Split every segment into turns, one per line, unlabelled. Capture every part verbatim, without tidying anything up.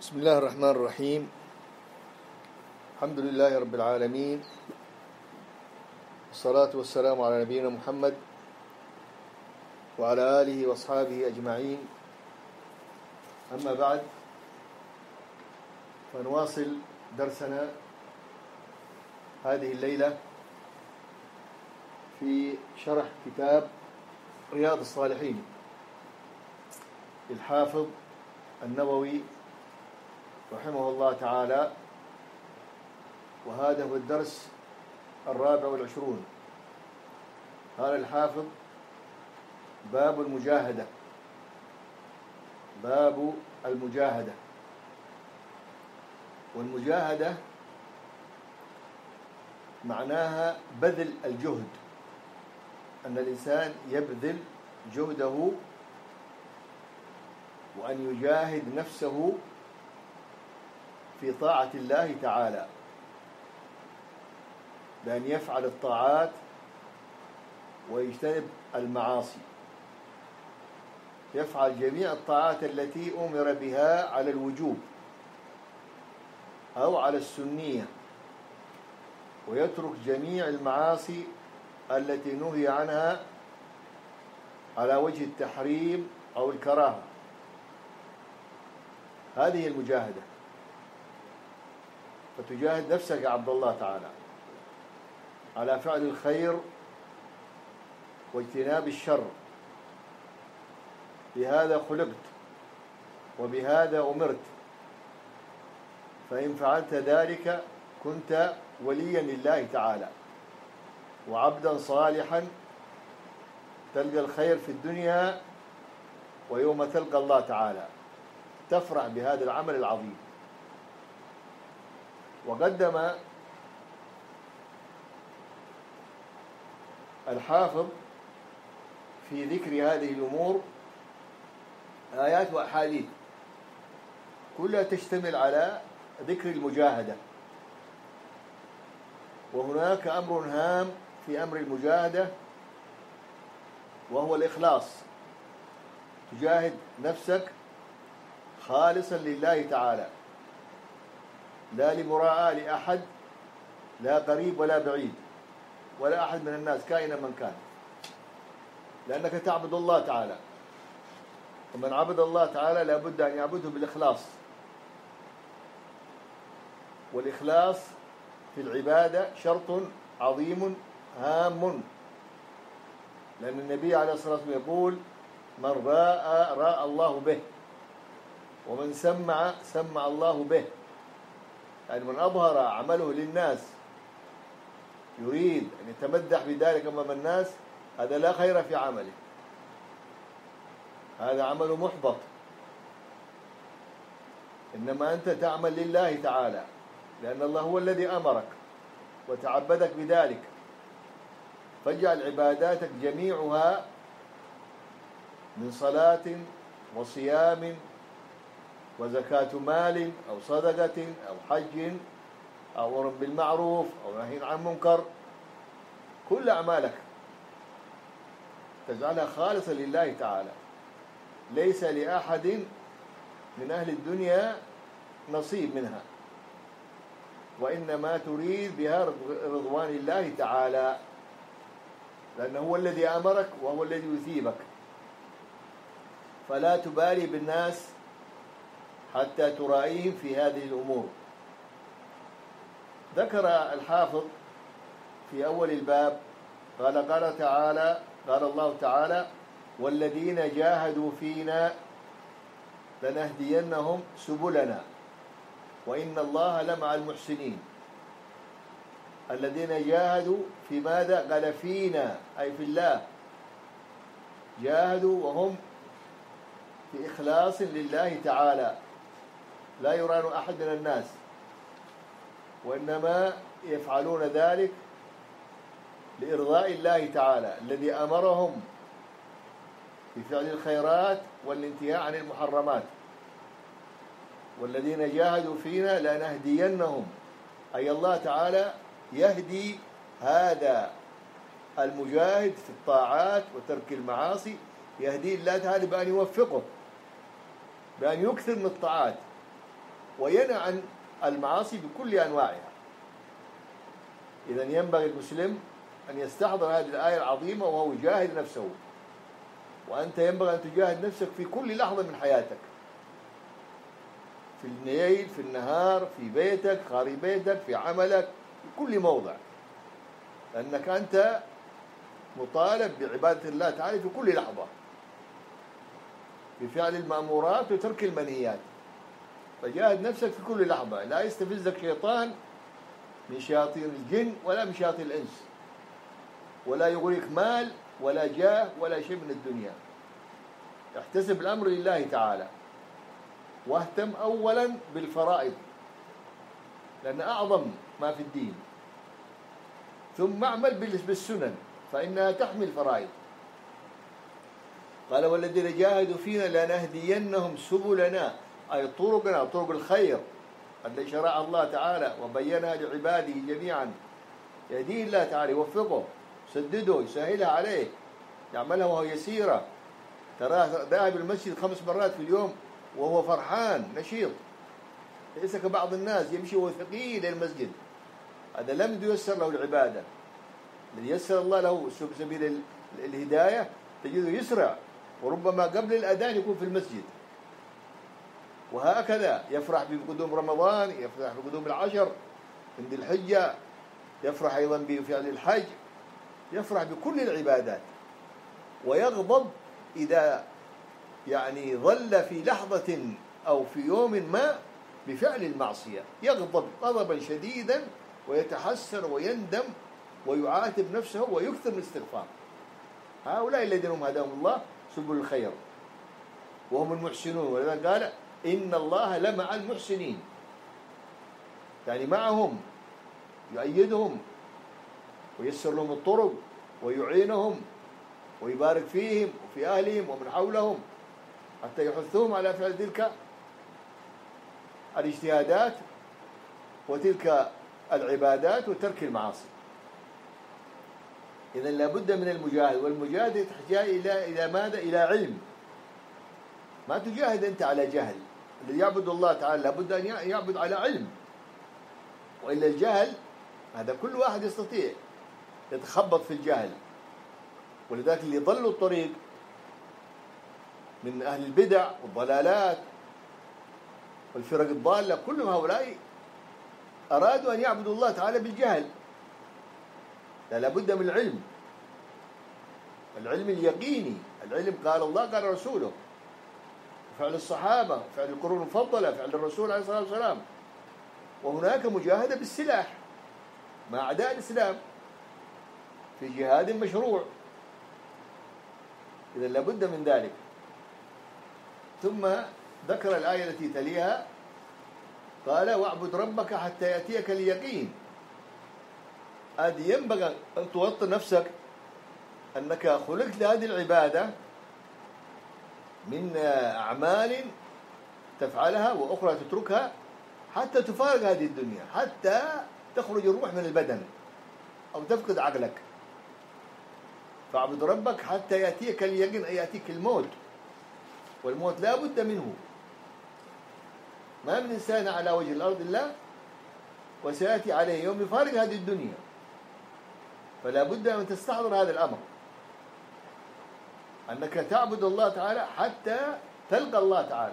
بسم الله الرحمن الرحيم. الحمد لله رب العالمين، والصلاة والسلام على نبينا محمد وعلى آله وأصحابه أجمعين. أما بعد، فنواصل درسنا هذه الليلة في شرح كتاب رياض الصالحين للحافظ النووي رحمه الله تعالى، وهذا هو الدرس الرابع والعشرون. قال الحافظ: باب المجاهدة. باب المجاهدة. والمجاهدة معناها بذل الجهد، أن الإنسان يبذل جهده وأن يجاهد نفسه في طاعة الله تعالى، بأن يفعل الطاعات ويجتنب المعاصي، يفعل جميع الطاعات التي أمر بها على الوجوب أو على السنية، ويترك جميع المعاصي التي نهي عنها على وجه التحريم أو الكراهة. هذه المجاهدة. فتجاهد نفسك يا عبد الله تعالى على فعل الخير واجتناب الشر. بهذا خلقت وبهذا أمرت، فإن فعلت ذلك كنت وليا لله تعالى وعبدا صالحا، تلقى الخير في الدنيا، ويوم تلقى الله تعالى تفرح بهذا العمل العظيم. وقدم الحافظ في ذكر هذه الأمور آيات وأحاديث كلها تشتمل على ذكر المجاهدة. وهناك أمر هام في أمر المجاهدة، وهو الإخلاص. تجاهد نفسك خالصا لله تعالى، لا لمراءة لأحد، لا قريب ولا بعيد ولا أحد من الناس كائنا من كان، لأنك تعبد الله تعالى، ومن عبد الله تعالى لابد أن يعبده بالإخلاص. والإخلاص في العبادة شرط عظيم هام، لأن النبي عليه الصلاة والسلام يقول: من راء راء الله به، ومن سمع سمع الله به. يعني من أظهر عمله للناس يريد أن يتمدح بذلك أمام الناس، هذا لا خير في عمله، هذا عمل محبط. إنما أنت تعمل لله تعالى، لأن الله هو الذي أمرك وتعبدك بذلك. فاجعل عباداتك جميعها من صلاة وصيام وزكاة مال أو صدقة أو حج أو أمر بالمعروف أو نهي عن منكر، كل أعمالك تجعلها خالصة لله تعالى، ليس لأحد من أهل الدنيا نصيب منها، وإنما تريد بها رضوان الله تعالى، لأنه هو الذي أمرك وهو الذي يثيبك. فلا تبالي بالناس حتى ترائيهم في هذه الأمور. ذكر الحافظ في أول الباب قال قال تعالى قال الله تعالى: والذين جاهدوا فينا لنهدينهم سبلنا وإن الله لمع المحسنين. الذين جاهدوا في ماذا؟ قال فينا، أي في الله. جاهدوا وهم في إخلاص لله تعالى، لا يران أحد من الناس، وإنما يفعلون ذلك لإرضاء الله تعالى الذي أمرهم بفعل الخيرات والانتهاء عن المحرمات. والذين جاهدوا فينا لنهدينهم، أي الله تعالى يهدي هذا المجاهد في الطاعات وترك المعاصي، يهدي الله تعالى بأن يوفقه، بأن يكثر من الطاعات وينهى عن المعاصي بكل أنواعها. إذا ينبغي المسلم أن يستحضر هذه الآية العظيمة وهو يجاهد نفسه، وأنت ينبغي أن تجاهد نفسك في كل لحظة من حياتك، في الليل، في النهار، في بيتك، خارج بيتك، في عملك، في كل موضع، لأنك أنت مطالب بعبادة الله تعالى في كل لحظة، بفعل المأمورات وترك المنهيات. فجاهد نفسك في كل لحظة، لا يستفزك شيطان من شياطين الجن ولا من شياطين الإنس، ولا يغريك مال ولا جاه ولا شيء من الدنيا. احتسب الأمر لله تعالى، واهتم أولا بالفرائض لأن أعظم ما في الدين، ثم اعمل بالسنن فإنها تحمي الفرائض. قال والذين جاهدوا فينا لنهدينهم سبلنا، أي طرقنا، طرق الخير التي شرعها الله تعالى وبينها لعباده جميعا. يهديه الله تعالى، يوفقه، يسدده، يسهلها عليه، يعملها وهو يسيرة. تراه ذاهب المسجد خمس مرات في اليوم وهو فرحان نشيط، ليس كبعض الناس يمشي وهو ثقيل إلى المسجد، هذا لم ييسر له العبادة. الذي يسر الله له سبيل الهداية تجده يسرع، وربما قبل الأذان يكون في المسجد. وهكذا يفرح بقدوم رمضان، يفرح بقدوم العشر من ذي الحجة، يفرح أيضا بفعل الحج، يفرح بكل العبادات، ويغضب إذا يعني ظل في لحظة أو في يوم ما بفعل المعصية، يغضب غضبا شديدا ويتحسر ويندم ويعاتب نفسه ويكثر من الاستغفار. هؤلاء الذين هم هداهم الله سبل الخير وهم المحسنون، ولذا قال إن الله لمع المحسنين، يعني معهم، يؤيدهم ويسر لهم الطرق ويعينهم ويبارك فيهم وفي أهلهم ومن حولهم حتى يحثهم على فعل تلك الاجتهادات وتلك العبادات وترك المعاصي. إذا لابد من المجاهد، والمجاهد يحتاج إلى إلى ماذا؟ إلى علم. ما تجاهد أنت على جهل، الذي يعبد الله تعالى لابد أن يعبد على علم، وإلا الجهل هذا كل واحد يستطيع يتخبط في الجهل. ولذلك اللي ضلوا الطريق من أهل البدع والضلالات والفرق الضالة كلهم هؤلاء أرادوا أن يعبدوا الله تعالى بالجهل. لا، لابد من العلم، العلم اليقيني، العلم قال الله قال رسوله، فعل الصحابة، فعل القرون المفضلة، فعل الرسول عليه الصلاة والسلام. وهناك مجاهدة بالسلاح مع أعداء الإسلام في جهاد مشروع، إذا لابد من ذلك. ثم ذكر الآية التي تليها قال واعبد ربك حتى يأتيك اليقين. هذه ينبغي أن توطن نفسك أنك خلقت لهذه العبادة من أعمال تفعلها وأخرى تتركها حتى تفارق هذه الدنيا، حتى تخرج الروح من البدن أو تفقد عقلك. فاعبد ربك حتى يأتيك اليقين، أي يأتيك الموت، والموت لا بد منه. ما من إنسان على وجه الأرض إلا وسيأتي عليه يوم يفارق هذه الدنيا، فلا بد أن تستحضر هذا الأمر، أنك تعبد الله تعالى حتى تلقى الله تعالى.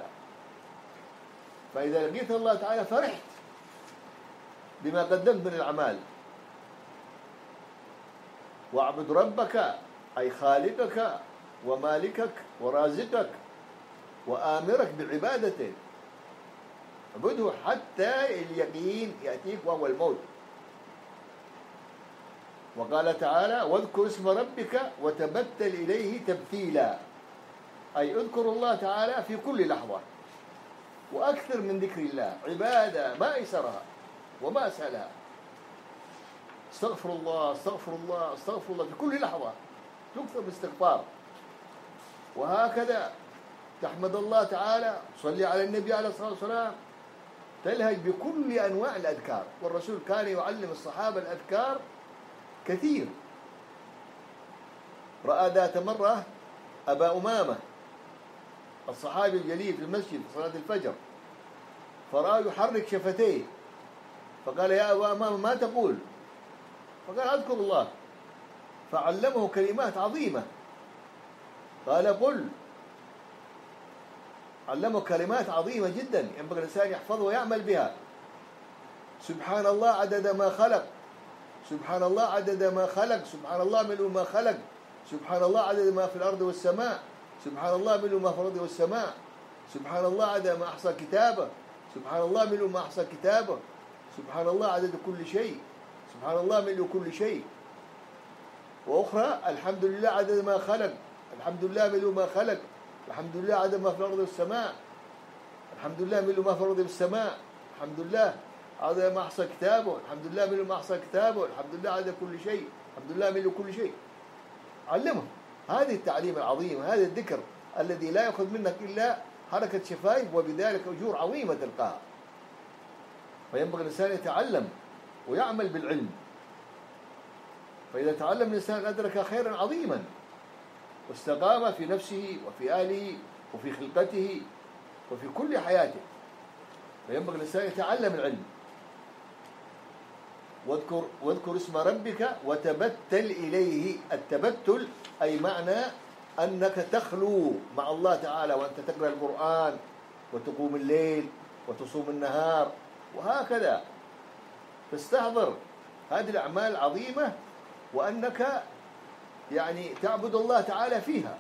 فإذا لقيت الله تعالى فرحت بما قدمت من الأعمال. واعبد ربك أي خالقك ومالكك ورازقك وآمرك بعبادته، اعبده حتى اليقين يأتيك وهو الموت. وقال تعالى واذكر اسم ربك وتبتل إليه تبتيلا، أي اذكر الله تعالى في كل لحظة وأكثر من ذكر الله. عبادة ما أيسرها وما أسهلها. استغفر الله استغفر الله استغفر الله في كل لحظة، تكثر بالاستغفار. وهكذا تحمد الله تعالى، صلي على النبي عليه الصلاة والسلام، تلهج بكل أنواع الأذكار. والرسول كان يعلم الصحابة الأذكار كثير. رأى ذات مرة أبا أمامة الصحابي الجليل في المسجد في صلاة الفجر، فرآه يحرك شفتيه، فقال يا أبا أمامة ما تقول؟ فقال أذكر الله، فعلمه كلمات عظيمة. قال قل. علمه كلمات عظيمة جدا ينبغي الإنسان يحفظها ويعمل بها. سبحان الله عدد ما خلق، سبحان الله عدد ما خلق، سبحان الله ملء ما خلق، سبحان الله عدد ما في الأرض والسماء، سبحان الله ملء ما في الأرض والسماء، سبحان الله عدد ما أحصى كتابه، سبحان الله ملء ما أحصى كتابه، سبحان الله عدد كل شيء، سبحان الله ملء كل شيء. وأخرى الحمد لله عدد ما خلق، الحمد لله ملء ما خلق، الحمد لله عدد ما في الأرض والسماء، الحمد لله ملء ما في الأرض والسماء، الحمد لله عدد ما أحصى كتابه، الحمد لله ملء ما أحصى كتابه، الحمد لله عدد كل شيء، الحمد لله ملء كل شيء. علمه هذه التعليم العظيم، هذا الذكر الذي لا يأخذ منك إلا حركة شفايف، وبذلك أجور عظيمة تلقاها. فينبغي الإنسان يتعلم ويعمل بالعلم، فإذا تعلم الإنسان أدرك خيرا عظيما واستقام في نفسه وفي أهله وفي خلقته وفي كل حياته. فينبغي الإنسان يتعلم العلم. واذكر, واذكر اسم ربك وتبتل إليه. التبتل أي معنى أنك تخلو مع الله تعالى وأنت تقرأ القرآن وتقوم الليل وتصوم النهار وهكذا، تستحضر هذه الأعمال العظيمة وأنك يعني تعبد الله تعالى فيها.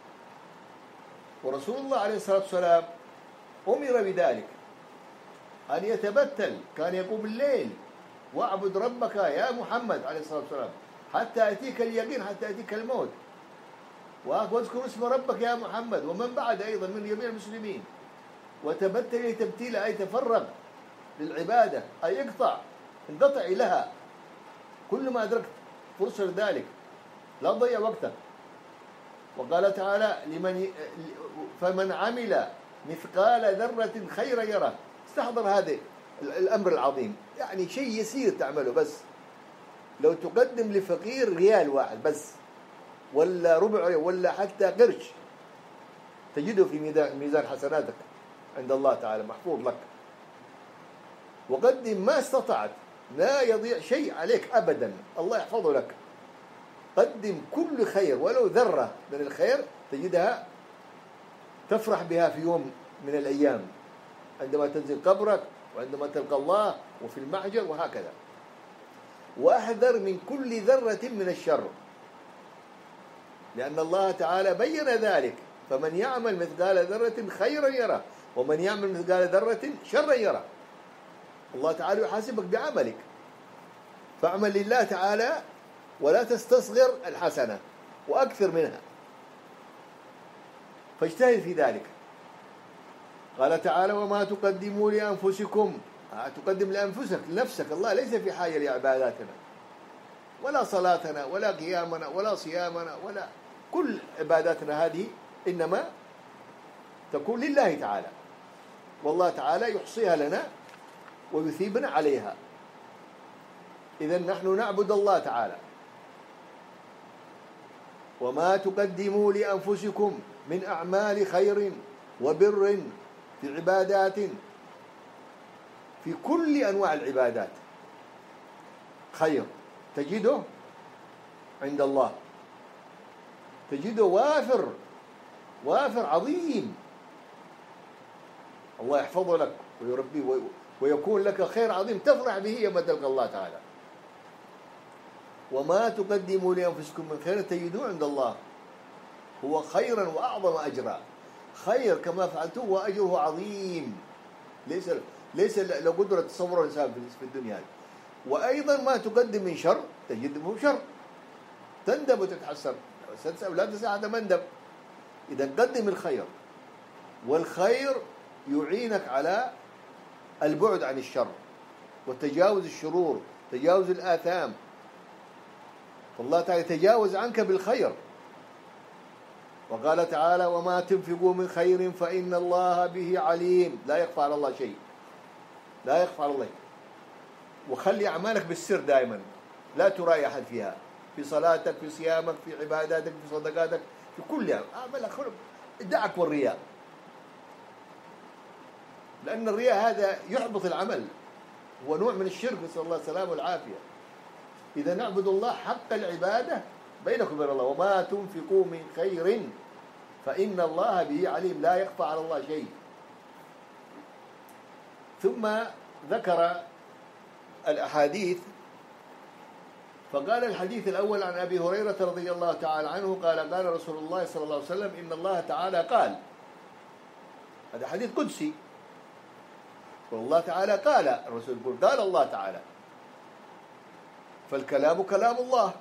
ورسول الله عليه الصلاة والسلام أمر بذلك، أن يتبتل، كان يقوم الليل واعبد ربك يا محمد عليه الصلاة والسلام حتى يأتيك اليقين، حتى يأتيك الموت. واذكر اسم ربك يا محمد ومن بعد أيضا من جميع المسلمين. وتبتل تبتيلا أي تفرغ للعبادة، أي اقطع انقطع لها كل ما أدركت فرصة لذلك، لا تضيع وقتك. وقال تعالى لمن فمن عمل مثقال ذرة خيرا يره. استحضر هذا الأمر العظيم، يعني شيء يسير تعمله، بس لو تقدم لفقير ريال واحد بس ولا ربع ولا حتى قرش تجده في ميزان حسناتك عند الله تعالى محفوظ لك. وقدم ما استطعت، لا يضيع شيء عليك أبدا، الله يحفظه لك. قدم كل خير ولو ذرة من الخير تجدها تفرح بها في يوم من الأيام عندما تنزل قبرك وعندما تلقى الله وفي المحجر وهكذا. وأحذر من كل ذرة من الشر، لأن الله تعالى بين ذلك، فمن يعمل مثقال ذرة خيرا يره ومن يعمل مثقال ذرة شرا يره. الله تعالى يحاسبك بعملك، فاعمل لله تعالى ولا تستصغر الحسنة وأكثر منها، فاجتهد في ذلك. قال تعالى وما تقدموا لأنفسكم، تقدم لأنفسك لنفسك، الله ليس في حاجة لعباداتنا ولا صلاتنا ولا قيامنا ولا صيامنا ولا كل عباداتنا هذه إنما تكون لله تعالى، والله تعالى يحصيها لنا ويثيبنا عليها. إذن نحن نعبد الله تعالى. وما تقدموا لأنفسكم من أعمال خير وبر في عبادات، في كل أنواع العبادات خير تجده عند الله، تجده وافر وافر عظيم، الله يحفظه لك ويربيه ويكون لك خير عظيم تفرح به يوم تلقى الله تعالى. وما تقدموا لأنفسكم من خير تجدوه عند الله هو خيرا وأعظم أجرا. خير كما فعلتوه وأجره عظيم، ليس ليس له قدرة تصور الإنسان في الدنيا. وأيضا ما تقدم من شر تجده شر، تندب وتتحسر ولا تسعى هذا مندب. إذا قدم الخير، والخير يعينك على البعد عن الشر وتجاوز الشرور، تجاوز الآثام، فالله تعالى يتجاوز عنك بالخير. وقال تعالى وما تنفقوا من خير فإن الله به عليم. لا يخفى على الله شيء، لا يخفى على الله. وخلي أعمالك بالسر دائما، لا ترائي أحد فيها، في صلاتك، في صيامك، في عباداتك، في صدقاتك، في كل أعمالك. دعك والرياء. لأن الرياء هذا يحبط العمل، هو نوع من الشرك، نسأل الله السلامة والعافية. إذا نعبد الله حق العبادة بينكم وبين الله، وما تنفقوا من خير فإن الله به عليم، لا يخفى على الله شيء. ثم ذكر الأحاديث، فقال الحديث الأول عن أبي هريرة رضي الله تعالى عنه قال قال رسول الله صلى الله عليه وسلم إن الله تعالى قال، هذا حديث قدسي، والله تعالى قال، الرسول يقول قال الله تعالى، فالكلام كلام الله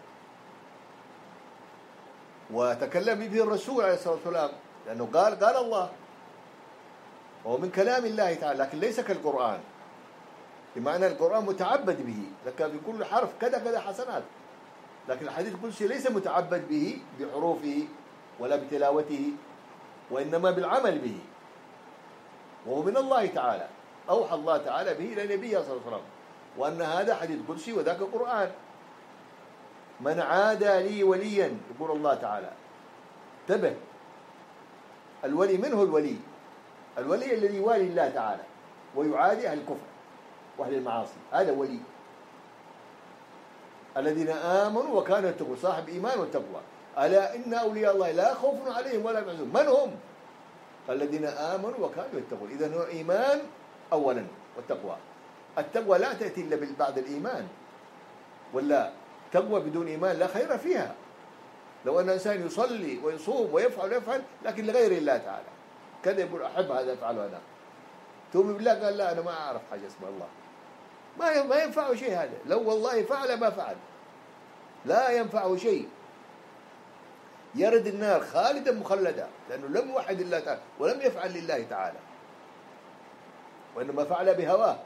وتكلم به الرسول عليه الصلاة والسلام، لأنه قال قال الله، وهو من كلام الله تعالى، لكن ليس كالقرآن، بمعنى القرآن متعبد به، لك في كل حرف كذا كذا حسنات، لكن الحديث القدسي ليس متعبد به بحروفه ولا بتلاوته، وإنما بالعمل به، وهو من الله تعالى، أوحى الله تعالى به إلى نبيه صلى الله عليه وسلم، وأن هذا حديث قدسي وذاك قرآن. من عادى لي وليا، يقول الله تعالى، انتبه، الولي منه الولي، الولي الذي يوالي الله تعالى ويعادي أهل الكفر وأهل المعاصي، هذا ولي. الذين آمنوا وكانوا يتقون، صاحب إيمان والتقوى، ألا إن أولياء الله لا خوف عليهم ولا هم يحزنون. من هم؟ الذين آمنوا وكانوا يتقون. إذن هو إيمان أولا والتقوى. التقوى لا تأتي إلا بعد الإيمان، ولا تقوى بدون إيمان لا خير فيها. لو أن إنسان يصلي ويصوم ويفعل ويفعل لكن لغير الله تعالى، كذا يقول أحب هذا أفعل أنا، تومي بالله قال لا أنا ما أعرف حاجة اسمها الله، ما ما ينفعه شيء هذا، لو والله فعل ما فعل لا ينفعه شيء، يرد النار خالدا مخلدا، لأنه لم يوحد الله تعالى ولم يفعل لله تعالى، وإنما فعل بهواه.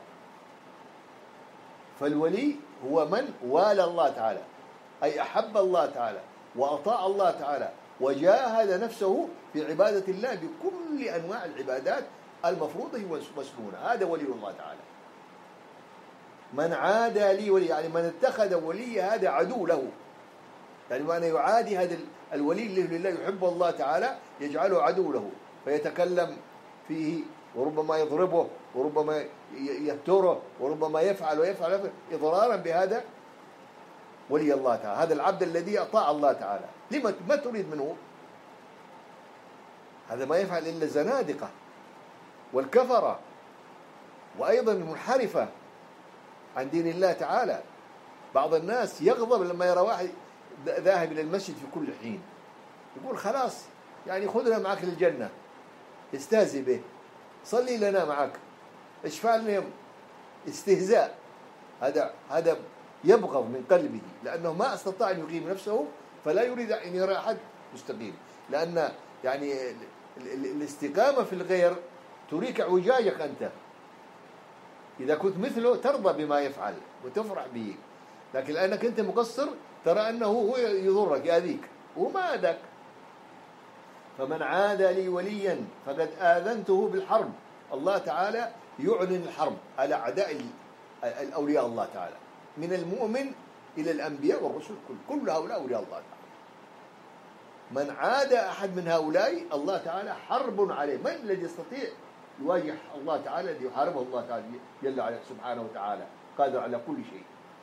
فالولي هو من والى الله تعالى، أي أحب الله تعالى وأطاع الله تعالى وجاهد نفسه في عبادة الله بكل أنواع العبادات المفروضة والمسنونة، هذا ولي الله تعالى. من عادى لي ولي، يعني من اتخذ ولي هذا عدو له، يعني معنى يعادي هذا الولي الذي لله يحب الله تعالى يجعله عدو له، فيتكلم فيه وربما يضربه وربما يهتره وربما يفعل ويفعل, ويفعل إضرارا بهذا ولي الله تعالى، هذا العبد الذي أطاع الله تعالى. لما ما تريد منه؟ هذا ما يفعل إلا الزنادقة والكفرة، وأيضا المنحرفة عن دين الله تعالى. بعض الناس يغضب لما يرى واحد ذاهب إلى المسجد في كل حين، يقول خلاص يعني خذنا معك للجنة، يستهزئ به، صلي لنا معك، اشفع لنا، استهزاء. هذا هذا يبغض من قلبه، لأنه ما استطاع أن يقيم نفسه، فلا يريد أن يرى أحد مستقيم، لأن يعني الاستقامة في الغير تريك اعوجاجك أنت، إذا كنت مثله ترضى بما يفعل وتفرح به، لكن لأنك أنت مقصر ترى أنه هو يضرك يأذيك وما أذاك. فمن عادى لي وليا فقد آذنته بالحرب، الله تعالى يعلن الحرب على أعداء الأولياء الله تعالى، من المؤمن إلى الأنبياء والرسل، كل, كل هؤلاء أولياء الله تعالى. من عادى أحد من هؤلاء الله تعالى حرب عليه. من الذي يستطيع يواجه الله تعالى الذي يحاربه الله تعالى جل وعلا سبحانه وتعالى، قادر على كل شيء.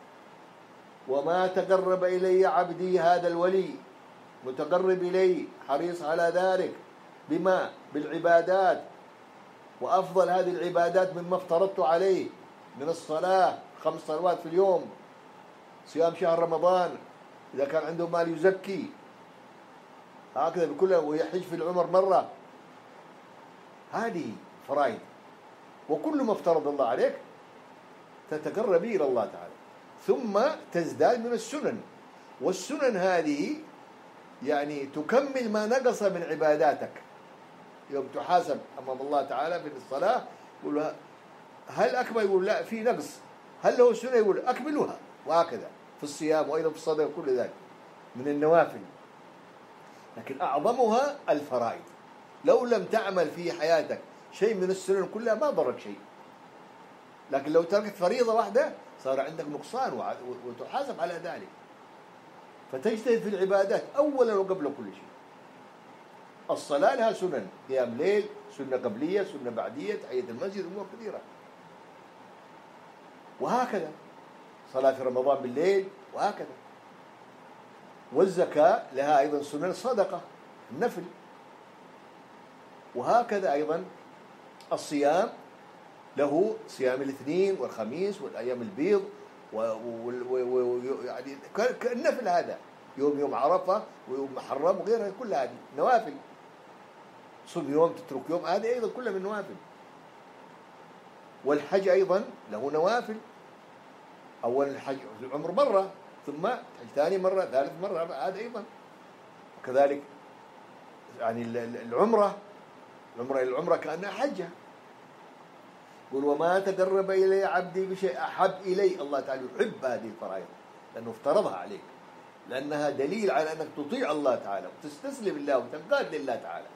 وما تقرب إلي عبدي، هذا الولي متقرب إلي حريص على ذلك، بما بالعبادات، وأفضل هذه العبادات مما افترضت عليه من الصلاة، خمس صلوات في اليوم، صيام شهر رمضان، إذا كان عنده مال يزكي، هكذا بكله، ويحج في العمر مرة. هذه فرائض، وكل ما افترض الله عليك تتقرب إلى الله تعالى، ثم تزداد من السنن، والسنن هذه يعني تكمل ما نقص من عباداتك. يوم تحاسب أمام الله تعالى في الصلاة يقول هل أكمل؟ يقول لا في نقص. هل له سنة؟ يقول أكملها. وهكذا في الصيام وأيضا في الصدقة وكل ذلك من النوافل، لكن أعظمها الفرائض. لو لم تعمل في حياتك شيء من السنن كلها ما ضرك شيء، لكن لو تركت فريضة واحدة صار عندك نقصان وتحاسب على ذلك. فتجتهد في العبادات أولا وقبل كل شيء. الصلاة لها سنن، قيام ليل، سنة قبلية، سنة بعدية، تحية المسجد، أمور كثيرة. وهكذا صلاة في رمضان بالليل وهكذا. والزكاة لها أيضا سنن، صدقة، النفل. وهكذا أيضا الصيام له صيام الاثنين والخميس والأيام البيض ويعني كالنفل، هذا يوم يوم عرفة ويوم محرم وغيرها، كل هذه نوافل. صوم يوم تترك يوم، هذه أيضا كلها من نوافل. والحج أيضا له نوافل. أول الحج في العمر مرة، ثم حج ثاني مرة، ثالث مرة، هذا أيضا. وكذلك يعني العمرة العمرة العمرة كأنها حجة. يقول وما تقرب إلي عبدي بشيء أحب إلي. الله تعالى يحب هذه الفرائض لأنه افترضها عليك، لأنها دليل على أنك تطيع الله تعالى وتستسلم لله وتنقاد لله تعالى.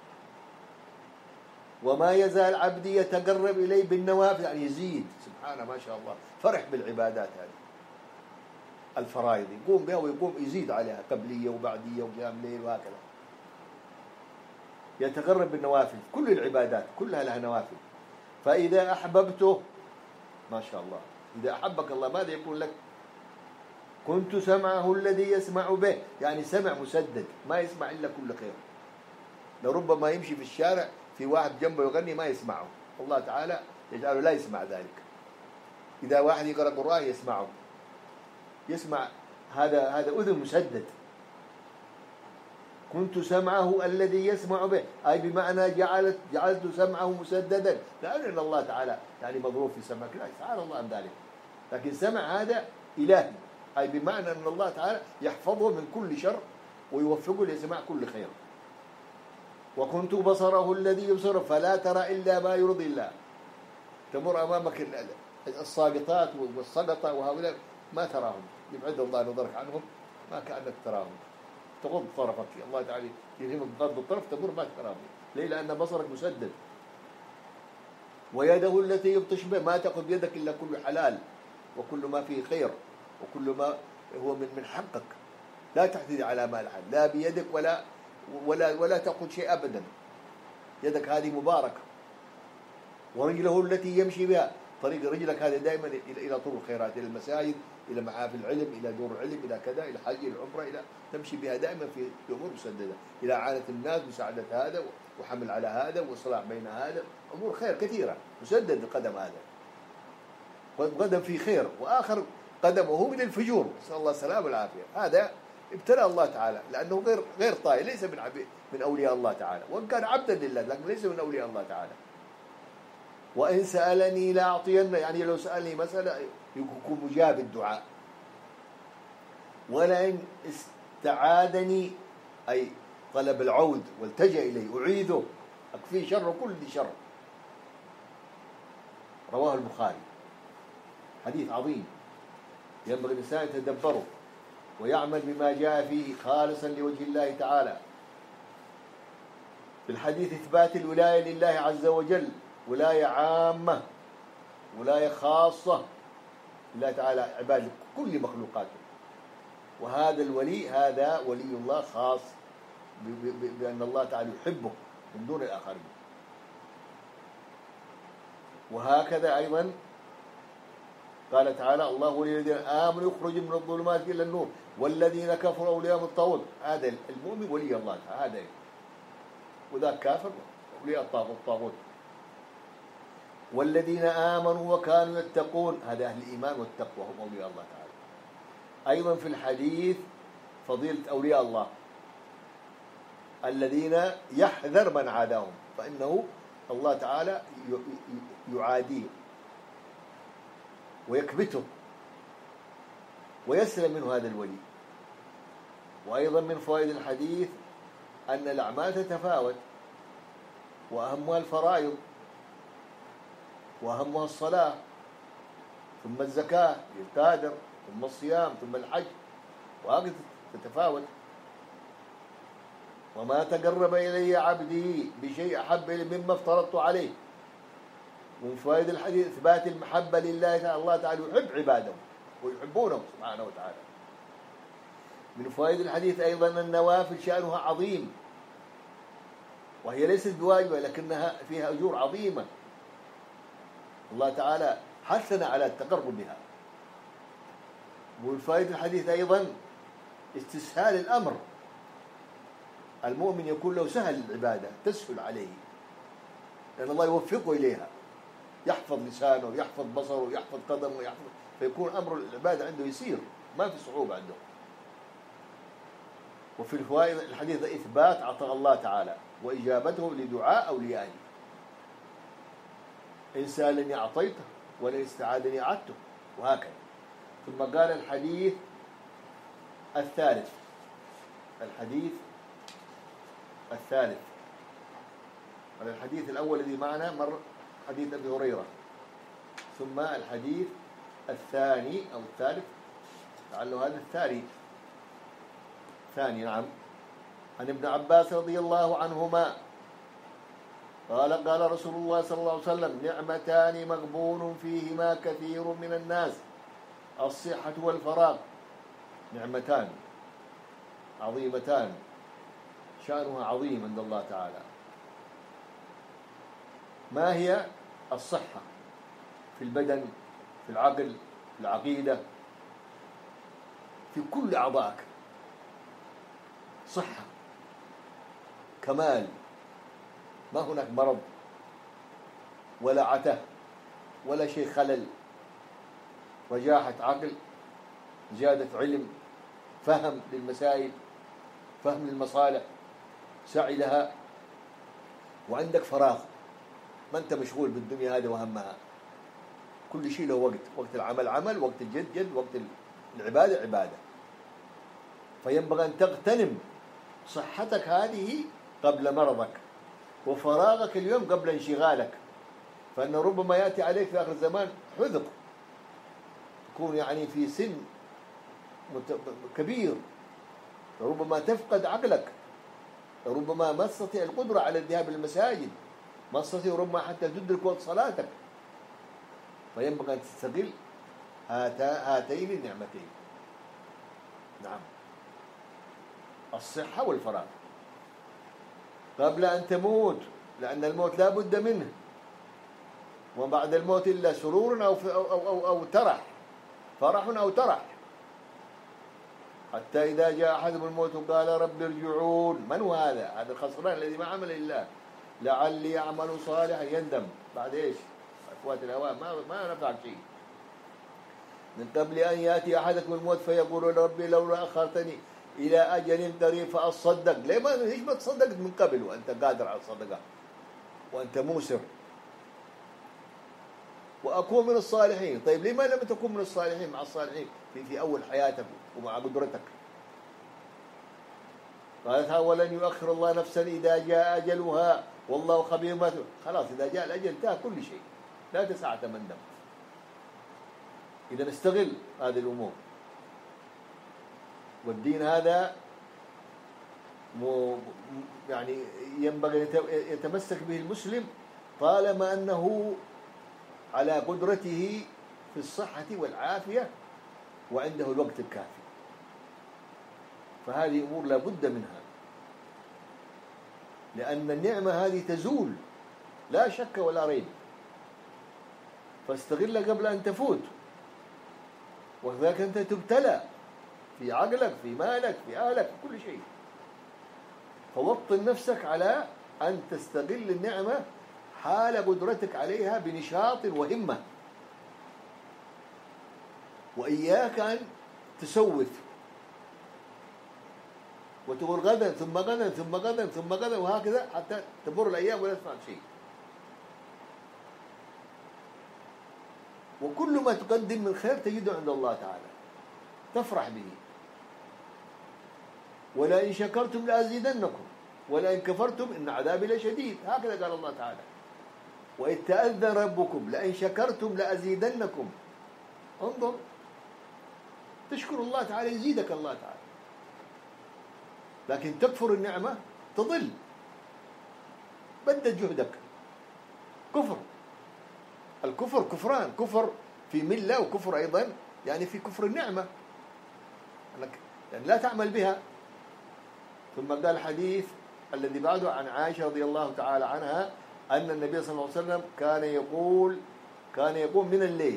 وما يزال عبدي يتقرب إلي بالنوافل، يعني يزيد، سبحانه ما شاء الله، فرح بالعبادات هذه الفرائض، يقوم بها ويقوم يزيد عليها قبلية وبعدية وقيام ليل وهكذا. يتقرب بالنوافل، كل العبادات كلها لها نوافل. فإذا أحببته، ما شاء الله، إذا أحبك الله ماذا يكون لك؟ كنت سمعه الذي يسمع به، يعني سمع مسدد، ما يسمع إلا كل خير. لربما يمشي في الشارع في واحد جنبه يغني ما يسمعه، الله تعالى يجعله لا يسمع ذلك. إذا واحد يقرأ قرآن يسمعه، يسمع، هذا هذا أذن مسدد. كنت سمعه الذي يسمع به، أي بمعنى جعلت جعلت سمعه مسددا، لا أن الله تعالى يعني مظروف في سمعك، لا، تعالى الله عن ذلك. لكن سمع هذا إلهي، أي بمعنى أن الله تعالى يحفظه من كل شر ويوفقه لسماع كل خير. وكنت بصره الذي يبصر فلا ترى إلا ما يرضي الله. تمر أمامك الساقطات والسقطة وهؤلاء ما تراهم، يبعد الله نظرك عنهم، ما كأنك تراهم، تغض طرفك، الله تعالى يلهمك بغض الطرف، تمر ما تراهم. ليه؟ لأن بصرك مسدد. ويده التي يبطش به، ما تأخذ بيدك إلا كل حلال وكل ما فيه خير وكل ما هو من من حقك، لا تحتدي على مال أحد، لا بيدك ولا ولا ولا تأخذ شيء أبدا، يدك هذه مباركة. ورجله التي يمشي بها، طريق رجلك هذه دائما إلى طرق الخيرات، إلى المساجد، إلى محافل العلم، إلى دور العلم، إلى كذا، إلى حج، إلى العمرة، إلى تمشي بها دائما في أمور مسددة، إلى إعانة الناس، مساعدة هذا وحمل على هذا وإصلاح بين هذا، أمور خير كثيرة، مسدد القدم هذا، قدم في خير، وآخر قدمه من الفجور، نسأل الله السلامة والعافية. هذا ابتلى الله تعالى لأنه غير غير طائع، ليس من عبيد من أولياء الله تعالى، وإن كان عبدا لله لكن ليس من أولياء الله تعالى. وإن سألني لا أعطينه، يعني لو سألني مسألة يكون مجاب الدعاء. ولئن استعاذني، أي طلب العود والتجأ إليه، أعيذه، أكفيه شر كل شر. رواه البخاري، حديث عظيم ينبغي الإنسان يتدبره ويعمل بما جاء فيه خالصا لوجه الله تعالى. في الحديث إثبات الولاية لله عز وجل، ولاية عامة، ولاية خاصة لله تعالى عباد كل مخلوقاته. وهذا الولي هذا ولي الله خاص بأن الله تعالى يحبه من دون الآخرين. وهكذا أيضا قال تعالى الله ولي الذين آمنوا يخرج من الظلمات إلى النور والذين كفروا أولياءهم الطاغوت. هذا المؤمن ولي الله تعالى، هذا وذاك كافر أولياء الطاغوت. والذين آمنوا وكانوا يتقون، هذا أهل الإيمان والتقوى هم أولياء الله تعالى. أيضا في الحديث فضيلة أولياء الله الذين يحذر من عاداهم، فإنه الله تعالى يعاديه ويكبته ويسلم منه هذا الولي. وأيضا من فوائد الحديث أن الأعمال تتفاوت، وأهمها الفرائض، وأهمها الصلاة، ثم الزكاة للقادر، ثم الصيام، ثم الحج، وهكذا تتفاوت. وما تقرب إلي عبدي بشيء أحب مما افترضت عليه. من فوائد الحديث إثبات المحبة لله تعالى، الله تعالى يحب عباده ويحبونه سبحانه وتعالى. من فوائد الحديث أيضا النوافل شأنها عظيم، وهي ليست بواجبة لكنها فيها أجور عظيمة. الله تعالى حثنا على التقرب بها. والفائدة الحديث أيضا استسهال الأمر، المؤمن يكون له سهل العبادة تسهل عليه، لأن الله يوفقه إليها، يحفظ لسانه، يحفظ بصره، يحفظ قدمه، يحفظ، فيكون أمر العبادة عنده يسير، ما في صعوبة عنده. وفي الفوائد الحديث إثبات عطاء الله تعالى وإجابته لدعاء أوليائه. إن سألني أعطيته وإن استعاذني أعدته، وهكذا. ثم قال الحديث الثالث، الحديث الثالث على الحديث الأول الذي معنا مر حديث أبي هريرة، ثم الحديث الثاني أو الثالث لعله هذا الثاني ثاني نعم، عن ابن عباس رضي الله عنهما قال قال رسول الله صلى الله عليه وسلم: نعمتان مغبون فيهما كثير من الناس، الصحة والفراغ. نعمتان عظيمتان شأنها عظيم عند الله تعالى. ما هي؟ الصحة في البدن، في العقل، في العقيدة، في كل أعضائك صحة، كمال، ما هناك مرض ولا عته ولا شيء خلل، رجاحة عقل، زيادة علم، فهم للمسائل، فهم للمصالح، سعي لها، وعندك فراغ، ما أنت مشغول بالدنيا هذه وهمها، كل شيء له وقت، وقت العمل عمل، وقت الجد جد، وقت العبادة عبادة. فينبغي أن تغتنم صحتك هذه قبل مرضك، وفراغك اليوم قبل انشغالك، فإن ربما يأتي عليك في آخر الزمان حذق، تكون يعني في سن كبير، ربما تفقد عقلك، ربما ما تستطيع القدرة على الذهاب للمساجد، ما تستطيع ربما حتى تدرك وقت صلاتك. فينبغي أن تستغل هاتين النعمتين، نعم، الصحة والفراغ قبل أن تموت، لأن الموت لا بد منه، وبعد الموت إلا سرور أو, أو, أو, أو, أو ترح، فرح أو ترح، حتى إذا جاء أحدهم الموت قال رب ارجعون. من هو هذا؟ هذا الخسران الذي ما عمل إلا لعلي أعمل صالحا، يندم بعد إيش؟ أخوات الهواء ما ما نفعك شيء. من قبل أن يأتي أحدكم الموت فيقول ربي لولا أخرتني إلى أجل قريب فأصدق. ليه ما ليش ما تصدقت من قبل وأنت قادر على الصدقة وأنت موسر، وأكون من الصالحين؟ طيب ليه ما لم تكن من الصالحين مع الصالحين في, في أول حياتك ومع قدرتك؟ قالت ولن يؤخر الله نفسا إذا جاء أجلها والله خبير ما. خلاص إذا جاء الأجل انتهى كل شيء، لا تسعى تمندم. إذا نستغل هذه الأمور، والدين هذا يعني ينبغي يتمسك به المسلم طالما أنه على قدرته في الصحة والعافية وعنده الوقت الكافي. فهذه أمور لا بد منها، لأن النعمة هذه تزول لا شك ولا ريب، فاستغل قبل أن تفوت. وذاك أنت تبتلى في عقلك، في مالك، في أهلك، في كل شيء. فوطن نفسك على أن تستغل النعمة حال قدرتك عليها بنشاط وهمة، وإياك أن تسوف وتقول غدا ثم غدا ثم غدا ثم غدا وهكذا حتى تمر الأيام ولا تفعل شيء. وكل ما تقدم من خير تجده عند الله تعالى، تفرح به. ولئن شكرتم لأزيدنكم ولئن كفرتم إن عذابي لشديد، هكذا قال الله تعالى. وإذ تأذن ربكم لئن شكرتم لأزيدنكم. انظر، تشكر الله تعالى يزيدك الله تعالى، لكن تكفر النعمة تضل، بدد جهدك، كفر. الكفر كفران، كفر في ملة، وكفر أيضا يعني في كفر النعمة، أنك يعني لا تعمل بها. ثم قال الحديث الذي بعده عن عائشة رضي الله تعالى عنها أن النبي صلى الله عليه وسلم كان يقول كان يقوم من الليل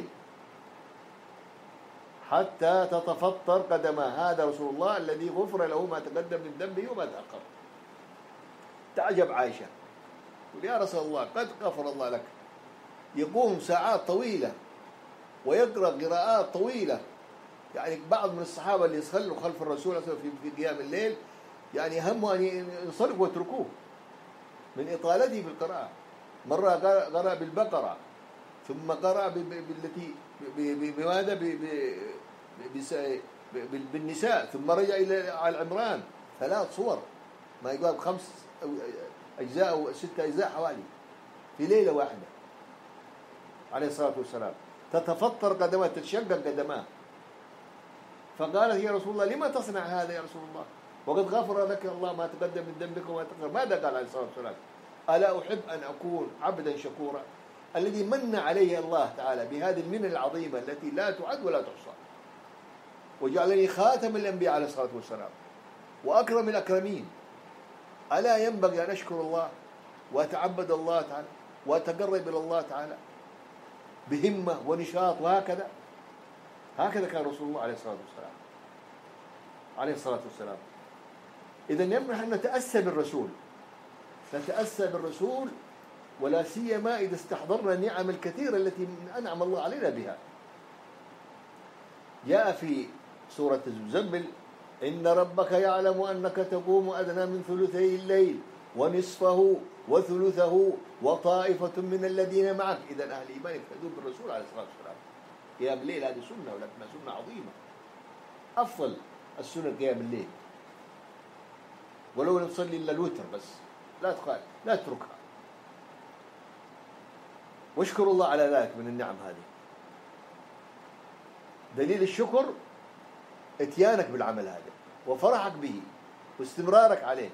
حتى تتفطر قدماه. هذا رسول الله الذي غفر له ما تقدم من ذنبه وما تأخر. تعجب عائشة، يا رسول الله قد غفر الله لك، يقوم ساعات طويلة ويقرأ قراءات طويلة. يعني بعض من الصحابة اللي يصلوا خلف الرسول في قيام الليل يعني همه أن ينصرفوا ويتركوه من إطالته في القراءة. مرة قرأ بالبقرة، ثم قرأ بالتي بماذا بالنساء، ثم رجع إلى على العمران. ثلاث صور، ما يقال خمس أجزاء أو ستة أجزاء حوالي في ليلة واحدة عليه الصلاة والسلام. تتفطر قدماه، تتشقق قدماه. فقالت يا رسول الله لما تصنع هذا يا رسول الله وقد غفر لك الله ما تقدم من ذنبك وما تأخر؟ ماذا قال عليه الصلاة والسلام؟ ألا أحب أن أكون عبدا شكورا؟ الذي من عليه الله تعالى بهذه المنة العظيمة التي لا تعد ولا تحصى، وجعلني خاتم الأنبياء عليه الصلاة والسلام وأكرم الأكرمين. ألا ينبغي أن أشكر الله وأتعبد الله تعالى وأتقرب إلى الله تعالى بهمة ونشاط؟ وهكذا هكذا كان رسول الله عليه الصلاة والسلام عليه الصلاة والسلام. إذن ينبغي أن نتأسى بالرسول، نتأسى بالرسول، ولا سيما إذا استحضرنا النعم الكثيرة التي أنعم الله علينا بها. جاء في سورة المزمل إن ربك يعلم أنك تقوم أدنى من ثلثي الليل ونصفه وثلثه وطائفة من الذين معك. إذن أهل الإيمان يقتدون بالرسول عليه الصلاة والسلام. قيام الليل هذه سنة، ولكنها سنة عظيمة، أفضل السنة قيام الليل، ولو نصلي إلا الوتر بس، لا تقال لا تتركها. واشكروا الله على ذلك من النعم هذه. دليل الشكر اتيانك بالعمل هذا وفرحك به واستمرارك عليه.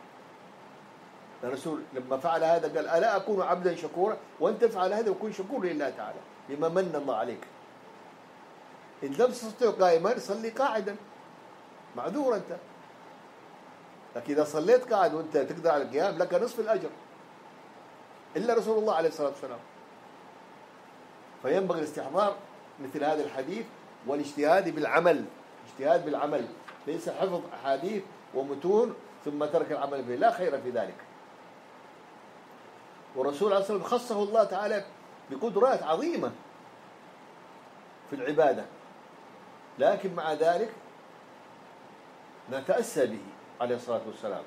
الرسول لما فعل هذا قال ألا أكون عبدا شكورا؟ وأنت تفعل هذا وكن شكور لله تعالى بما من الله عليك. إن لم تستطع قائما صلي قاعدا، معذور أنت. لكن إذا صليت قاعد وأنت تقدر على القيام لك نصف الأجر، إلا رسول الله عليه الصلاة والسلام. فينبغي الاستحضار مثل هذا الحديث والاجتهاد بالعمل، اجتهاد بالعمل، ليس حفظ أحاديث ومتون ثم ترك العمل به، لا خير في ذلك. والرسول عليه الصلاة والسلام خصه الله تعالى بقدرات عظيمة في العبادة، لكن مع ذلك نتأسى به عليه الصلاة والسلام.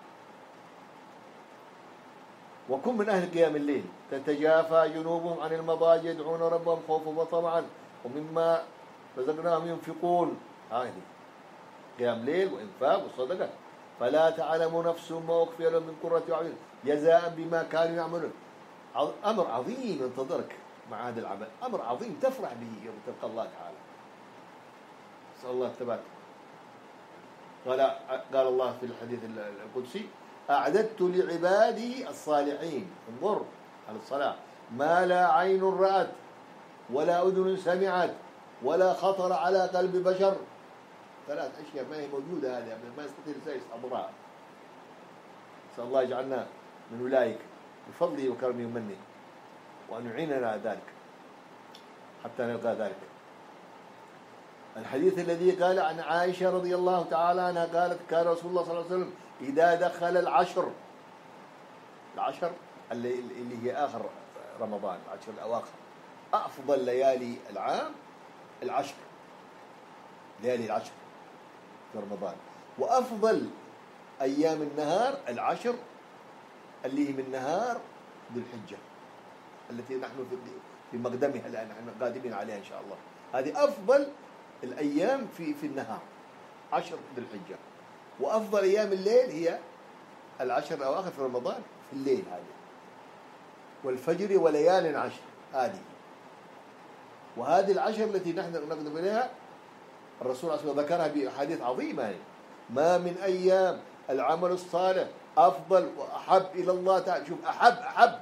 وكن من أهل قيام الليل، تتجافى جنوبهم عن المضاجع يدعون ربهم خوفا وطمعا ومما رزقناهم ينفقون. هذه قيام ليل وإنفاق والصدقة. فلا تعلم نفس ما أخفي لهم من قرة أعين جزاء بما كانوا يعملون. أمر عظيم ينتظرك مع هذا العمل، أمر عظيم تفرح به يوم تلقى الله تعالى. نسأل الله الثبات. قال قال الله في الحديث القدسي أعددت لعبادي الصالحين، انظر على الصلاة، ما لا عين رأت ولا أذن سمعت ولا خطر على قلب بشر. ثلاث أشياء ما هي موجودة، هذه ما يستطيع الإنسان يستحضرها. نسأل الله يجعلنا من أولئك بفضله وكرمه ومنه، وأن يعيننا على ذلك حتى نلقى ذلك. الحديث الذي قال عن عائشة رضي الله تعالى عنها قالت كان رسول الله صلى الله عليه وسلم إذا دخل العشر، العشر اللي, اللي هي آخر رمضان، العشر الأواخر، أفضل ليالي العام العشر، ليالي العشر في رمضان، وأفضل أيام النهار العشر اللي هي من نهار ذي الحجة التي نحن في في مقدمها الآن، نحن قادمين عليها إن شاء الله. هذه أفضل الأيام في في النهار عشر ذي الحجة، وأفضل أيام الليل هي العشر الأواخر في رمضان في الليل هذه، والفجر وليال عشر هذه. وهذه العشر التي نحن نقدم إليها الرسول صلى الله عليه وسلم ذكرها بأحاديث عظيمة هي. ما من أيام العمل الصالح أفضل وأحب إلى الله تعالى. شوف أحب أحب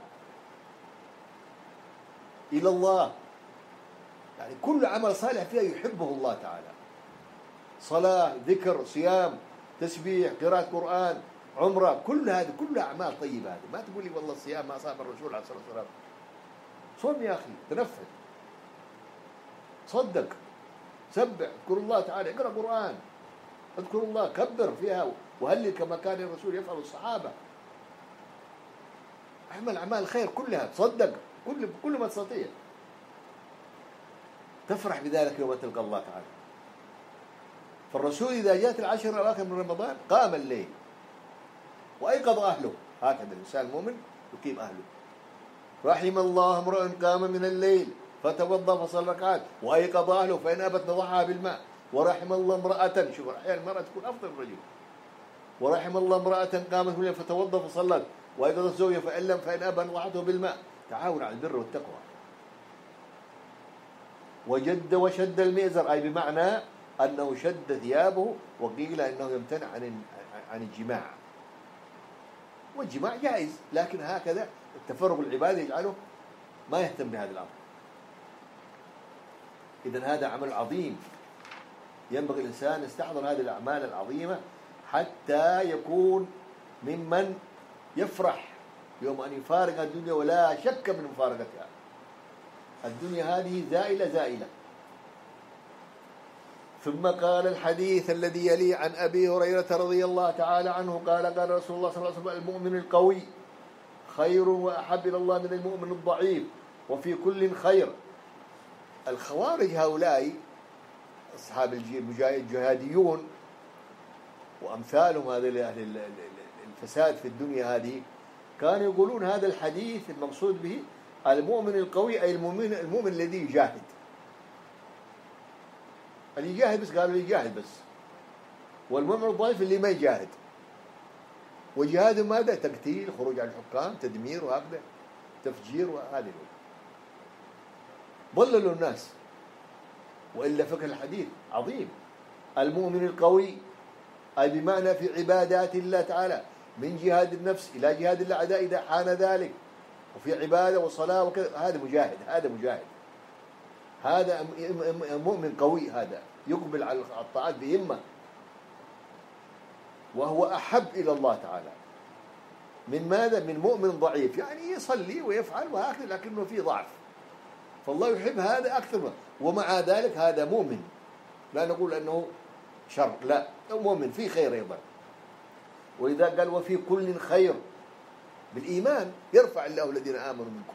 إلى الله، يعني كل عمل صالح فيها يحبه الله تعالى، صلاة، ذكر، صيام، تسبيح، قراءة قرآن، عمره، كل هذه كلها أعمال طيبة. هذه ما تقول لي والله الصيام ما أصاب الرسول عليه الصلاة والسلام. صوم يا أخي، تنفل، صدق، سبح، اذكر الله تعالى، اقرأ قرآن، اذكر الله، كبر فيها وهلل كما كان الرسول يفعل الصحابة. اعمل أعمال خير كلها، تصدق كل كل ما تستطيع، تفرح بذلك يوم تلقى الله تعالى. فالرسول إذا جاءت العشر الأواخر من رمضان قام الليل وأيقظ أهله. هكذا الإنسان المؤمن يقيم أهله. رحم الله امرؤ قام من الليل فتوضأ فصلى ركعات وأيقظ أهله فإن أبت نضحها بالماء. ورحم الله امرأة، شوف أحيانا المرأة تكون أفضل من الرجل. ورحم الله امرأة قامت من الليل فتوضأ فصلت وأيقظت زوجها فإن لم فإن أبى نضحته بالماء. تعاون على البر والتقوى. وجد وشد المئزر، أي بمعنى أنه شد ثيابه، وقيل أنه يمتنع عن عن الجماع. والجماع جائز، لكن هكذا التفرغ العبادي يجعله ما يهتم بهذا الأمر. إذن هذا عمل عظيم، ينبغي الإنسان يستحضر هذه الأعمال العظيمة حتى يكون ممن يفرح يوم أن يفارق الدنيا ولا شك من مفارقتها. الدنيا هذه زائلة زائلة. ثم قال الحديث الذي يلي عن أبي هريرة رضي الله تعالى عنه قال قال رسول الله صلى الله عليه وسلم: المؤمن القوي خير وأحب إلى الله من المؤمن الضعيف وفي كل خير. الخوارج هؤلاء أصحاب الجهاديون وأمثالهم، هذا أهل الفساد في الدنيا هذه، كانوا يقولون هذا الحديث المقصود به المؤمن القوي، أي المؤمن المؤمن الذي يجاهد. اللي يجاهد بس، قالوا اللي يجاهد بس. والمؤمن الضعيف اللي ما يجاهد. وجهاد ماذا؟ تقتيل، خروج على الحكام، تدمير، وهكذا تفجير، وهذه ضللوا الناس. وإلا فكر الحديث عظيم. المؤمن القوي أي بمعنى في عبادات الله تعالى، من جهاد النفس إلى جهاد الأعداء إذا حان ذلك، وفي عبادة وصلاة وكذا، هذا مجاهد، هذا مجاهد، هذا مؤمن قوي، هذا يقبل على الطاعات بهمة. وهو أحب إلى الله تعالى من ماذا؟ من مؤمن ضعيف، يعني يصلي ويفعل وهكذا لكنه فيه ضعف، فالله يحب هذا أكثر. ومع ذلك هذا مؤمن، لا نقول أنه شر، لا، مؤمن فيه خير أيضا. وإذا قال وفي كل خير، بالإيمان يرفع الله الذين آمنوا منكم.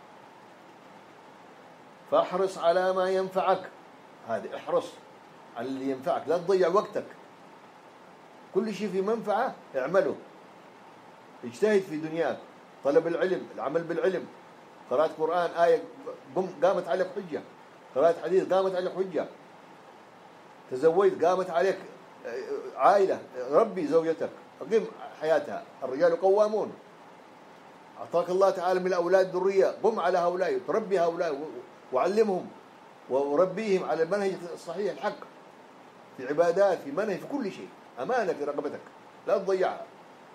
فاحرص على ما ينفعك، هذا احرص على اللي ينفعك، لا تضيع وقتك. كل شيء في منفعة اعمله. اجتهد في دنياك، طلب العلم، العمل بالعلم، قراءة قرآن، آية قامت عليك حجة، قراءة حديث قامت عليك حجة، تزوجت قامت عليك عائلة، ربي زوجتك، أقيم حياتها. الرجال قوامون. أعطاك الله تعالى من الأولاد ذرية، قم على هؤلاء، تربي هؤلاء وعلمهم وربيهم على المنهج الصحيح الحق، في عبادات، في منهج، في كل شيء، أمانة في رقبتك لا تضيعها.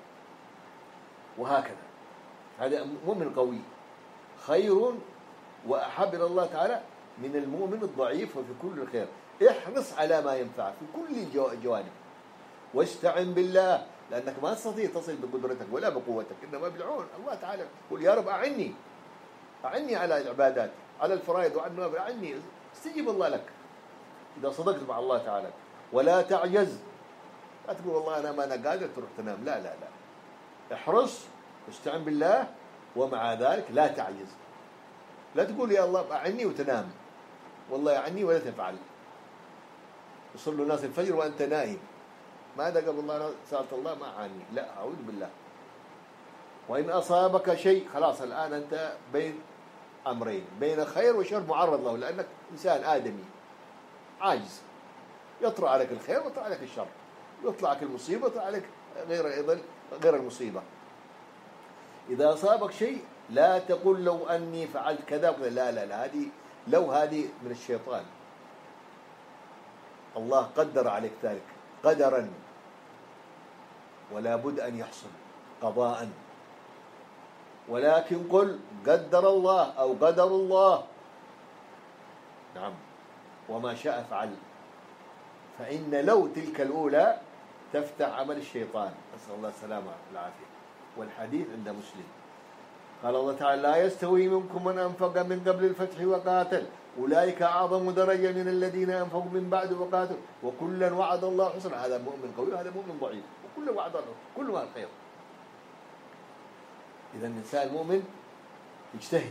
وهكذا هذا مؤمن قوي خير وأحب إلى الله تعالى من المؤمن الضعيف وفي كل الخير. احرص على ما ينفعك في كل الجوانب، واستعن بالله، لأنك ما تستطيع تصل بقدرتك ولا بقوتك، إنما بالعون الله تعالى. قل يا رب أعني أعني على العبادات، على الفرائض وعلى النوافل، أعني، استجيب الله لك إذا صدقت مع الله تعالى. ولا تعجز، لا تقول والله أنا ما أنا قادر تروح تنام، لا لا لا، احرص واستعن بالله، ومع ذلك لا تعجز. لا تقول يا الله أعني وتنام، والله أعني ولا تفعل. يصلوا الناس الفجر وأنت نائم، ماذا قبل الله سألت الله ما أعني، لا، أعوذ بالله. وإن أصابك شيء، خلاص الآن أنت بين أمرين، بين خير وشر معرض له، لأنك إنسان آدمي عاجز، يطرأ عليك الخير ويطرأ عليك الشر، يطلع عليك المصيبة ويطلع عليك غير أيضا غير المصيبة. إذا أصابك شيء لا تقول لو أني فعلت كذا وكذا، لا لا لا، هذه لو هذه من الشيطان. الله قدر عليك ذلك قدرا، ولا بد أن يحصل قضاء. ولكن قل قدر الله أو قدر الله، نعم، وما شاء فعل. فإن لو تلك الأولى تفتح عمل الشيطان، نسأل الله السلامة والعافية. والحديث عند مسلم قال الله تعالى: لا يستوي منكم من أنفق من قبل الفتح وقاتل أولئك أعظم درجة من الذين أنفقوا من بعد وقاتلوا وكلا وعد الله حسنا. هذا مؤمن قوي وهذا مؤمن ضعيف، وكل وعد الله كل ما الخير. إذا الإنسان المؤمن يجتهد.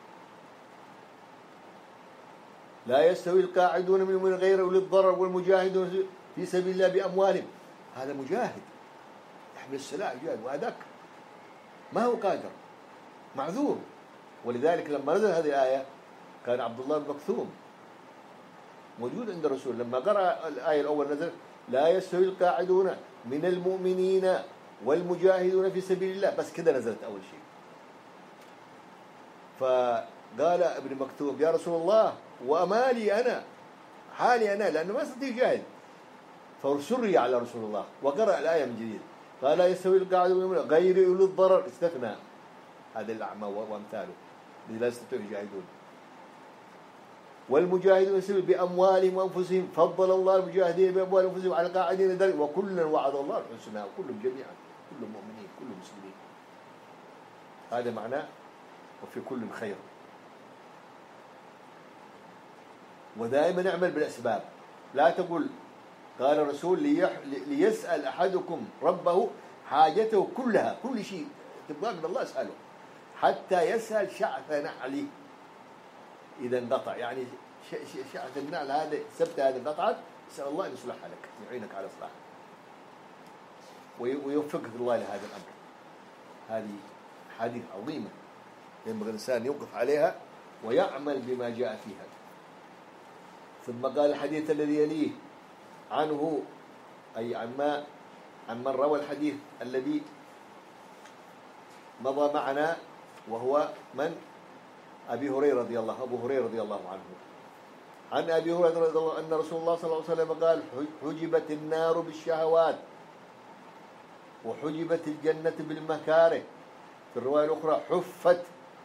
لا يستوي القاعدون من غير أولي الضرر والمجاهدون في سبيل الله بأموالهم. هذا مجاهد يحمل السلاح يجاهد، وهذاك ما هو قادر معذور. ولذلك لما نزل هذه الآية كان عبد الله بن مكثوم موجود عند الرسول لما قرأ الآية الأول نزل: لا يستوي القاعدون من المؤمنين والمجاهدون في سبيل الله. بس كده نزلت أول شيء. فقال ابن مكثوم: يا رسول الله وأمالي أنا، حالي أنا، لأنه ما استطيع يجاهد. فسري على رسول الله وقرأ الآية من جديد. قال: لا يستوي القاعدون غير أولي الضرر، استثنى هذا الأعمى وأمثاله الذين لا يستطيعون يجاهدون، والمجاهدون سبيل بأموالهم وأنفسهم، فضل الله المجاهدين بأموالهم وأنفسهم على القاعدين درجة وكلا وعد الله الحسنى، وكلهم جميعا كلهم مؤمنين كلهم مسلمين. هذا معناه وفي كل خير. ودائما نعمل بالأسباب. لا تقول قال الرسول ليح... ليسأل أحدكم ربه حاجته كلها، كل شيء تبغاه من الله اسأله، حتى يسأل شعث نعله إذا انقطع. يعني شعث النعل هذا سبت هذه انقطعت، اسأل الله أن يصلحها لك، يعينك على إصلاحها ويوفقك الله لهذا الأمر. هذه حديث عظيمة ينبغي الإنسان يوقف عليها ويعمل بما جاء فيها. ثم قال الحديث الذي يليه عنه، أي عما عن من روى الحديث الذي مضى معنا، وهو من أبي هريرة رضي الله أبو هريرة رضي الله عنه. عن أبي هريرة رضي الله أن رسول الله صلى الله عليه وسلم قال: حجبت النار بالشهوات وحجبت الجنة بالمكاره. في الرواية الأخرى: حفت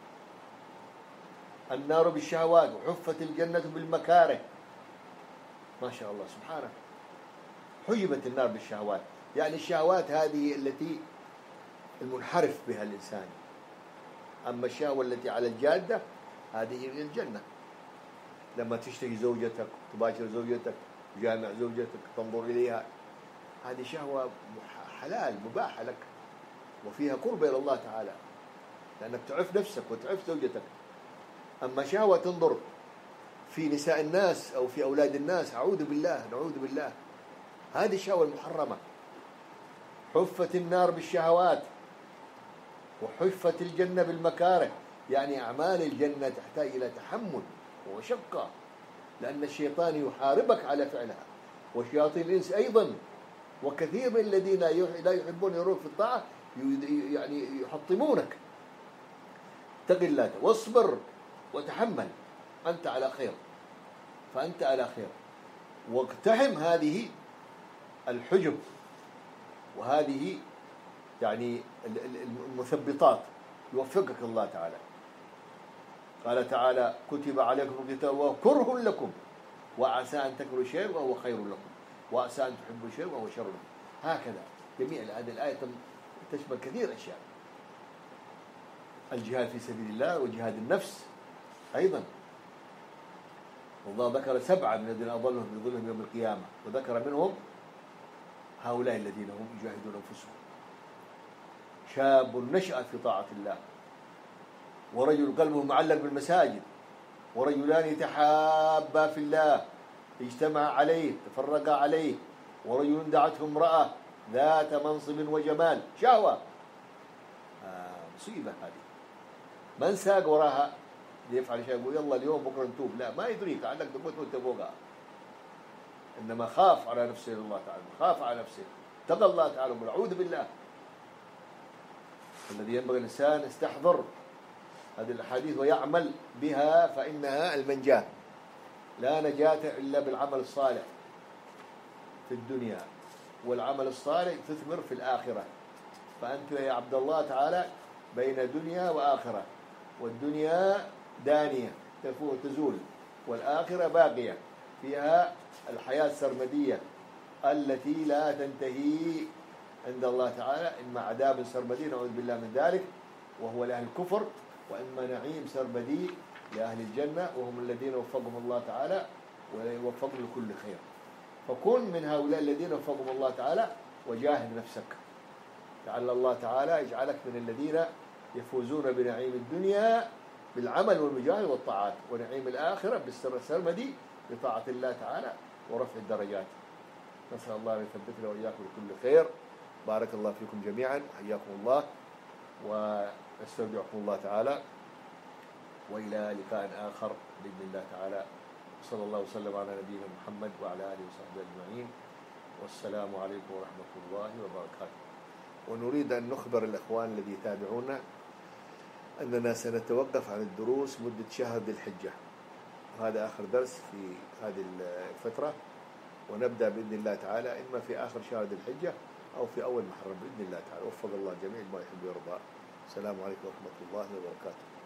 النار بالشهوات وحفت الجنة بالمكاره. ما شاء الله سبحانه. حجبت النار بالشهوات، يعني الشهوات هذه التي المنحرف بها الإنسان. أما الشهوة التي على الجادة هذه من الجنة، لما تشتهي زوجتك، تباشر زوجتك، تجامع زوجتك، تنظر إليها، هذه شهوة حلال مباحة لك وفيها قرب إلى الله تعالى، لأنك تعف نفسك وتعف زوجتك. أما شهوة تنظر في نساء الناس أو في أولاد الناس، أعوذ بالله نعوذ بالله، هذه الشهوة المحرمة. حفت النار بالشهوات وحفت الجنة بالمكاره، يعني أعمال الجنة تحتاج إلى تحمل وشقة، لأن الشيطان يحاربك على فعلها، وشياطين الإنس أيضا، وكثير من الذين لا يحبون يروح في الطاعة يعني يحطمونك. اتق الله واصبر وتحمل، أنت على خير، فأنت على خير. واقتحم هذه الحجب وهذه يعني المثبطات، يوفقك الله تعالى. قال تعالى: كتب عليكم القتال وهو كره لكم وعسى أن تكرهوا شيئا وهو خير لكم وعسى أن تحبوا شيئا وهو شر لكم. هكذا جميع هذه الآية تشمل كثير أشياء. الجهاد في سبيل الله وجهاد النفس أيضا. والله ذكر سبعة من الذين أضلهم في ظلهم يوم القيامة، وذكر منهم هؤلاء الذين هم يجاهدون أنفسهم. شاب نشأ في طاعة الله، ورجل قلبه معلق بالمساجد، ورجلان يتحابا في الله اجتمع عليه تفرقا عليه، ورجل دعته امرأة ذات منصب وجمال، شهوة. آه مصيبة هذه. من ساق وراها ليفعل شيء يقول يلا اليوم بكرة نتوب؟ لا، ما يدريك عندك تموت وانت فوقها. إنما خاف على نفسه الله تعالى، خاف على نفسه، اتقى الله تعالى وقل أعوذ بالله. الذي ينبغي الإنسان يستحضر هذه الأحاديث ويعمل بها، فإنها المنجاة. لا نجاة إلا بالعمل الصالح في الدنيا، والعمل الصالح تثمر في الآخرة. فأنت يا عبد الله تعالى بين دنيا وآخرة، والدنيا دانية تفوت تزول، والآخرة باقية فيها الحياة السرمدية التي لا تنتهي عند الله تعالى، إما عذاب سرمدي نعوذ بالله من ذلك وهو لأهل الكفر، وإما نعيم سرمدي لأهل الجنة وهم الذين وفقهم الله تعالى ووفقهم لكل خير. فكن من هؤلاء الذين وفقهم الله تعالى وجاهد نفسك، لعل الله تعالى يجعلك من الذين يفوزون بنعيم الدنيا بالعمل والمجاهد والطاعات، ونعيم الآخرة بالسر السرمدي بطاعة الله تعالى ورفع الدرجات. نسأل الله أن يثبتنا وإياكم لكل خير. بارك الله فيكم جميعا، حياكم الله، ونستودعكم الله تعالى، وإلى لقاء آخر بإذن الله تعالى. صلى الله وسلم على نبينا محمد وعلى آله وصحبه أجمعين، والسلام عليكم ورحمة الله وبركاته. ونريد أن نخبر الأخوان الذي يتابعونا أننا سنتوقف عن الدروس مدة شهر ذي الحجة، وهذا آخر درس في هذه الفترة، ونبدأ بإذن الله تعالى إما في آخر شهر ذي الحجة أو في أول محرم بإذن الله تعالى. وفق الله جميع ما يحب ويرضى. السلام عليكم ورحمة الله وبركاته.